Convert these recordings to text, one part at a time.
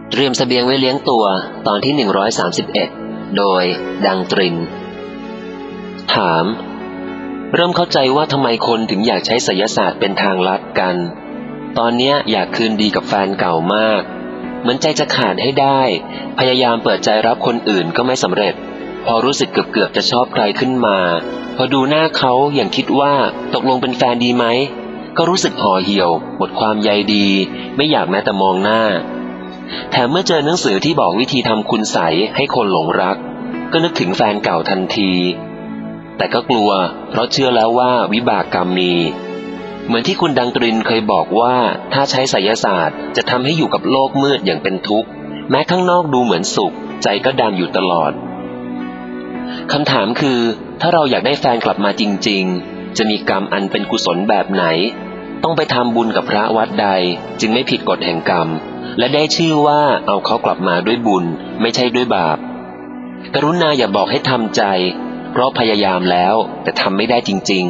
เตรียมเสบียงไว้เลี้ยงตัวตอนที่131โดยดังตรินถามเริ่มเข้าใจว่าทำไมคนถึงอยากใช้ไสยศาสตร์เป็นทางลัดกันตอนเนี้ยอยากคืนดีกับแฟนเก่ามากเหมือนใจจะขาดให้ได้พยายามเปิดใจรับคนอื่นก็ไม่สำเร็จพอรู้สึกเกือบจะชอบใครขึ้นมาพอดูหน้าเขาอย่างคิดว่าตกลงเป็นแฟนดีไหมก็รู้สึกห่อเหี่ยวหมดความใยดีไม่อยากแม้แต่มองหน้าแถมเมื่อเจอหนังสือที่บอกวิธีทำคุณไสยให้คนหลงรักก็นึกถึงแฟนเก่าทันทีแต่ก็กลัวเพราะเชื่อแล้วว่าวิบากกรรมมีเหมือนที่คุณดังตรินเคยบอกว่าถ้าใช้ไสยศาสตร์จะทำให้อยู่กับโลกมืดอย่างเป็นทุกข์แม้ข้างนอกดูเหมือนสุขใจก็ดำอยู่ตลอดคำถามคือถ้าเราอยากได้แฟนกลับมาจริงๆจะมีกรรมอันเป็นกุศลแบบไหนต้องไปทำบุญกับพระวัดใดจึงไม่ผิดกฎแห่งกรรมและได้ชื่อว่าเอาเขากลับมาด้วยบุญไม่ใช่ด้วยบาปกรุณาอย่าบอกให้ทำใจเพราะพยายามแล้วแต่ทำไม่ได้จริง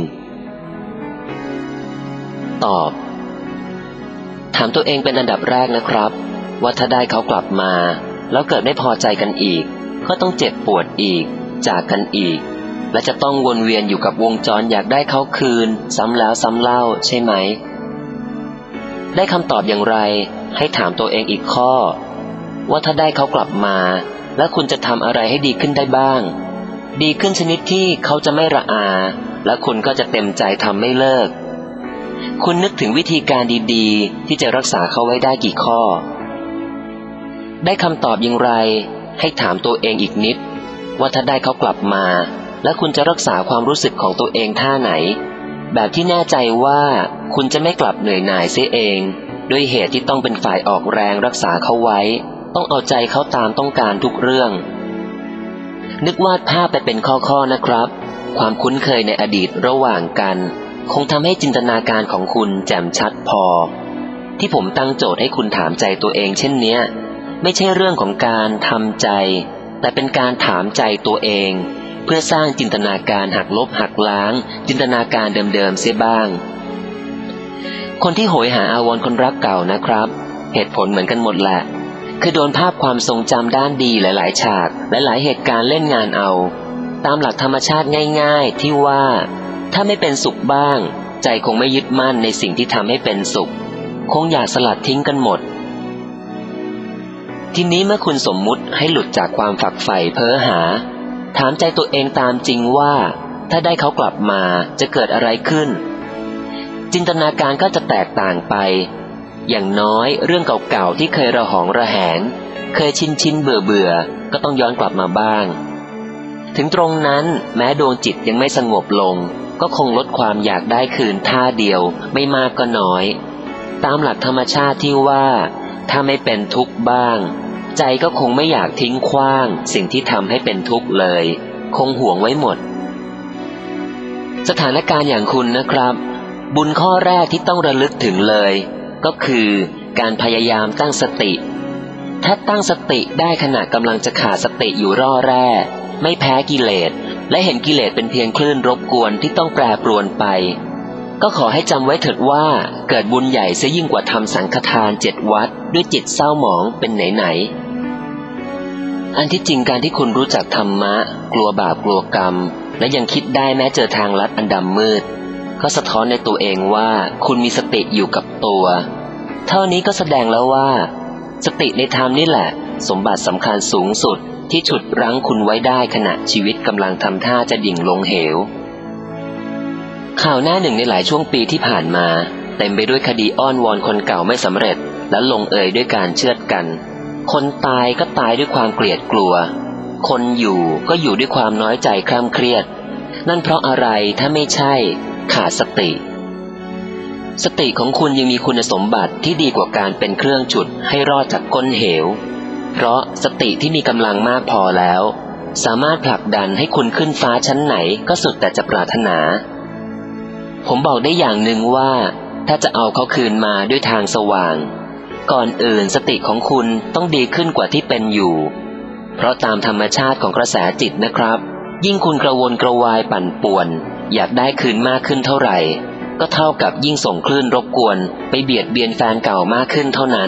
ๆตอบถามตัวเองเป็นอันดับแรกนะครับว่าถ้าได้เขากลับมาแล้วเกิดไม่พอใจกันอีกก็ต้องเจ็บปวดอีกจากกันอีกและจะต้องวนเวียนอยู่กับวงจรอยากได้เขาคืนซ้ำแล้วซ้ำเล่าใช่ไหมได้คำตอบอย่างไรให้ถามตัวเองอีกข้อว่าถ้าได้เขากลับมาแล้วคุณจะทำอะไรให้ดีขึ้นได้บ้างดีขึ้นชนิดที่เขาจะไม่ระอาและคุณก็จะเต็มใจทำไม่เลิกคุณนึกถึงวิธีการดีๆที่จะรักษาเขาไว้ได้กี่ข้อได้คำตอบอย่างไรให้ถามตัวเองอีกนิดว่าถ้าได้เขากลับมาแล้วคุณจะรักษาความรู้สึกของตัวเองท่าไหนแบบที่แน่ใจว่าคุณจะไม่กลับเหนื่อยหน่ายเสียเองด้วยเหตุที่ต้องเป็นฝ่ายออกแรงรักษาเขาไว้ต้องเอาใจเขาตามต้องการทุกเรื่องนึกวาดภาพไปเป็นข้อๆนะครับความคุ้นเคยในอดีตระหว่างกันคงทำให้จินตนาการของคุณแจ่มชัดพอที่ผมตั้งโจทย์ให้คุณถามใจตัวเองเช่นเนี้ยไม่ใช่เรื่องของการทำใจแต่เป็นการถามใจตัวเองเพื่อสร้างจินตนาการหักลบหักล้างจินตนาการเดิมๆเสียบ้างคนที่โหยหาอาวรณ์คนรักเก่านะครับเหตุผลเหมือนกันหมดแหละคือโดนภาพความทรงจำด้านดีหลายๆฉากและหลายเหตุการณ์เล่นงานเอาตามหลักธรรมชาติง่ายๆที่ว่าถ้าไม่เป็นสุขบ้างใจคงไม่ยึดมั่นในสิ่งที่ทำให้เป็นสุขคงอยากสลัดทิ้งกันหมดทีนี้เมื่อคุณสมมุติให้หลุดจากความฝักใฝ่เพ้อหาถามใจตัวเองตามจริงว่าถ้าได้เขากลับมาจะเกิดอะไรขึ้นจินตนาการก็จะแตกต่างไปอย่างน้อยเรื่องเก่าๆที่เคยระหองระแหงเคยชินเบื่อก็ต้องย้อนกลับมาบ้างถึงตรงนั้นแม้ดวงจิตยังไม่สงบลงก็คงลดความอยากได้คืนท่าเดียวไม่มากก็น้อยตามหลักธรรมชาติที่ว่าถ้าไม่เป็นทุกข์บ้างใจก็คงไม่อยากทิ้งขว้างสิ่งที่ทำให้เป็นทุกข์เลยคงห่วงไว้หมดสถานการณ์อย่างคุณนะครับบุญข้อแรกที่ต้องระลึกถึงเลยก็คือการพยายามตั้งสติถ้าตั้งสติได้ขณะกำลังจะขาดสติอยู่ร่อแร่ไม่แพ้กิเลสและเห็นกิเลสเป็นเพียงคลื่นรบกวนที่ต้องแปรปรวนไปก็ขอให้จำไว้เถิดว่าเกิดบุญใหญ่เสียยิ่งกว่าทำสังฆทาน7 วัดด้วยจิตเศร้าหมองเป็นไหนอันที่จริงการที่คุณรู้จักธรรมะกลัวบาปกลัวกรรมและยังคิดได้แม้เจอทางลัดอันดำมืดก็สะท้อนในตัวเองว่าคุณมีสติอยู่กับตัวเท่านี้ก็แสดงแล้วว่าสติในธรรมนี่แหละสมบัติสำคัญสูงสุดที่ฉุดรั้งคุณไว้ได้ขณะชีวิตกำลังทำท่าจะดิ่งลงเหวข่าวหน้าหนึ่งในหลายช่วงปีที่ผ่านมาเต็มไปด้วยคดีอ้อนวอนคนเก่าไม่สำเร็จและลงเอยด้วยการเชือดกันคนตายก็ตายด้วยความเกลียดกลัวคนอยู่ก็อยู่ด้วยความน้อยใจคร่ำเครียดนั่นเพราะอะไรถ้าไม่ใช่ขาดสติของคุณยังมีคุณสมบัติที่ดีกว่าการเป็นเครื่องฉุดให้รอดจากก้นเหวเพราะสติที่มีกำลังมากพอแล้วสามารถผลักดันให้คุณขึ้นฟ้าชั้นไหนก็สุดแต่จะปรารถนาผมบอกได้อย่างหนึ่งว่าถ้าจะเอาเขาคืนมาด้วยทางสว่างก่อนอื่นสติของคุณต้องดีขึ้นกว่าที่เป็นอยู่เพราะตามธรรมชาติของกระแสจิตนะครับยิ่งคุณกระวนกระวายปั่นป่วนอยากได้คืนมากขึ้นเท่าไหร่ก็เท่ากับยิ่งส่งคลื่นรบกวนไปเบียดเบียนแฟนเก่ามากขึ้นเท่านั้น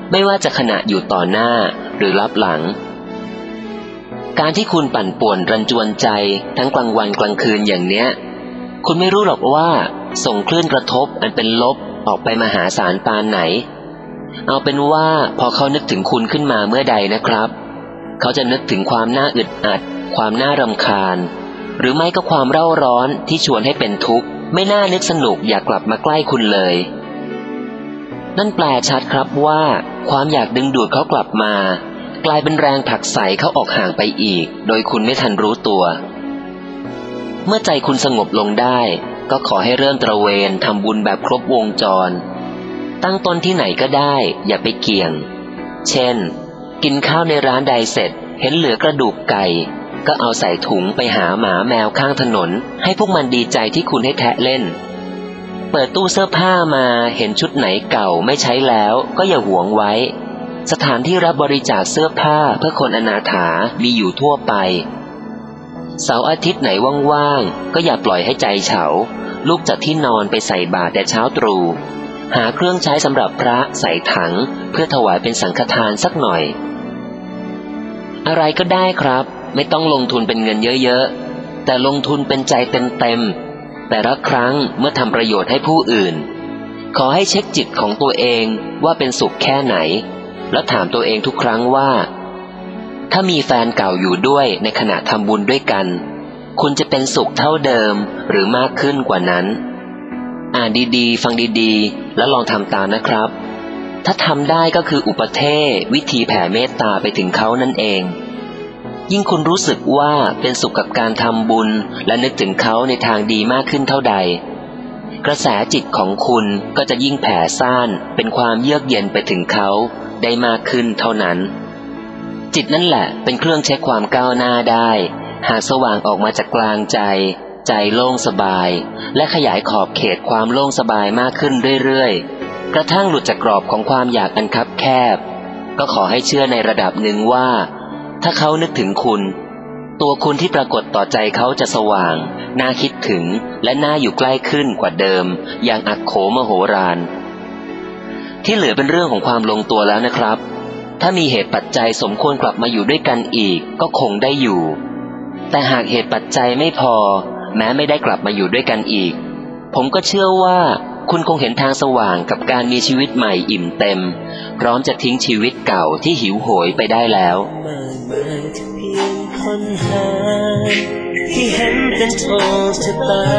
ไม่ว่าจะขณะอยู่ต่อหน้าหรือลับหลังการที่คุณปั่นป่วนรันจวนใจทั้งกลางวันกลางคืนอย่างเนี้ยคุณไม่รู้หรอกว่าส่งคลื่นกระทบอันเป็นลบออกไปมหาศาลปานไหนเอาเป็นว่าพอเขานึกถึงคุณขึ้นมาเมื่อใดนะครับเขาจะนึกถึงความน่าอึดอัดความน่ารำคาญหรือไม่ก็ความเร่าร้อนที่ชวนให้เป็นทุกข์ไม่น่านึกสนุกอยากกลับมาใกล้คุณเลยนั่นแปลชัดครับว่าความอยากดึงดูดเขากลับมากลายเป็นแรงผลักไสเขาออกห่างไปอีกโดยคุณไม่ทันรู้ตัวเมื่อใจคุณสงบลงได้ก็ขอให้เริ่มตระเวนทำบุญแบบครบวงจรตั้งต้นที่ไหนก็ได้อย่าไปเกี่ยงเช่นกินข้าวในร้านใดเสร็จเห็นเหลือกระดูกไก่ก็เอาใส่ถุงไปหาหมาแมวข้างถนนให้พวกมันดีใจที่คุณให้แทะเล่นเปิดตู้เสื้อผ้ามาเห็นชุดไหนเก่าไม่ใช้แล้วก็อย่าหวงไว้สถานที่รับบริจาคเสื้อผ้าเพื่อคนอนาถามีอยู่ทั่วไปเสาร์อาทิตย์ไหนว่างๆก็อย่าปล่อยให้ใจเฉาลุกจากที่นอนไปใส่บาตรแต่เช้าตรู่หาเครื่องใช้สำหรับพระใส่ถังเพื่อถวายเป็นสังฆทานสักหน่อยอะไรก็ได้ครับไม่ต้องลงทุนเป็นเงินเยอะๆแต่ลงทุนเป็นใจเต็มๆแต่ละครั้งเมื่อทำประโยชน์ให้ผู้อื่นขอให้เช็คจิตของตัวเองว่าเป็นสุขแค่ไหนแล้วถามตัวเองทุกครั้งว่าถ้ามีแฟนเก่าอยู่ด้วยในขณะทำบุญด้วยกันคุณจะเป็นสุขเท่าเดิมหรือมากขึ้นกว่านั้นอ่านดีๆฟังดีๆแล้วลองทำตามนะครับถ้าทำได้ก็คืออุปเทศวิธีแผ่เมตตาไปถึงเขานั่นเองยิ่งคุณรู้สึกว่าเป็นสุขกับการทำบุญและนึกถึงเขาในทางดีมากขึ้นเท่าใดกระแสจิตของคุณก็จะยิ่งแผ่ซ่านเป็นความเยือกเย็นไปถึงเขาได้มากขึ้นเท่านั้นจิตนั่นแหละเป็นเครื่องเช็คความก้าวหน้าได้หากสว่างออกมาจากกลางใจใจโล่งสบายและขยายขอบเขตความโล่งสบายมากขึ้นเรื่อยๆกระทั่งหลุดจากกรอบของความอยากอันคับแคบก็ขอให้เชื่อในระดับหนึ่งว่าถ้าเขานึกถึงคุณตัวคุณที่ปรากฏต่อใจเขาจะสว่างน่าคิดถึงและน่าอยู่ใกล้ขึ้นกว่าเดิมอย่างอักโขมโหฬารที่เหลือเป็นเรื่องของความลงตัวแล้วนะครับถ้ามีเหตุปัจจัยสมควรกลับมาอยู่ด้วยกันอีกก็คงได้อยู่แต่หากเหตุปัจจัยไม่พอแม้ไม่ได้กลับมาอยู่ด้วยกันอีกผมก็เชื่อว่าคุณคงเห็นทางสว่างกับการมีชีวิตใหม่อิ่มเต็มพร้อมจะทิ้งชีวิตเก่าที่หิวโหยไปได้แล้วมากมายที่เพียงคนหาที่เห็นเป็นโชคชะตา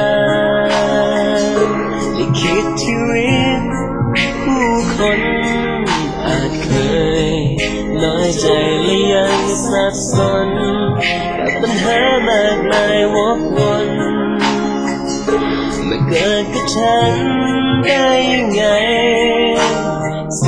ลิขิตชีวิตผู้คนอาจเคยน้อยใจและยังสับสนกับปัญหามากมายวกวนเมื่อเกิดกับฉันได้ยังไง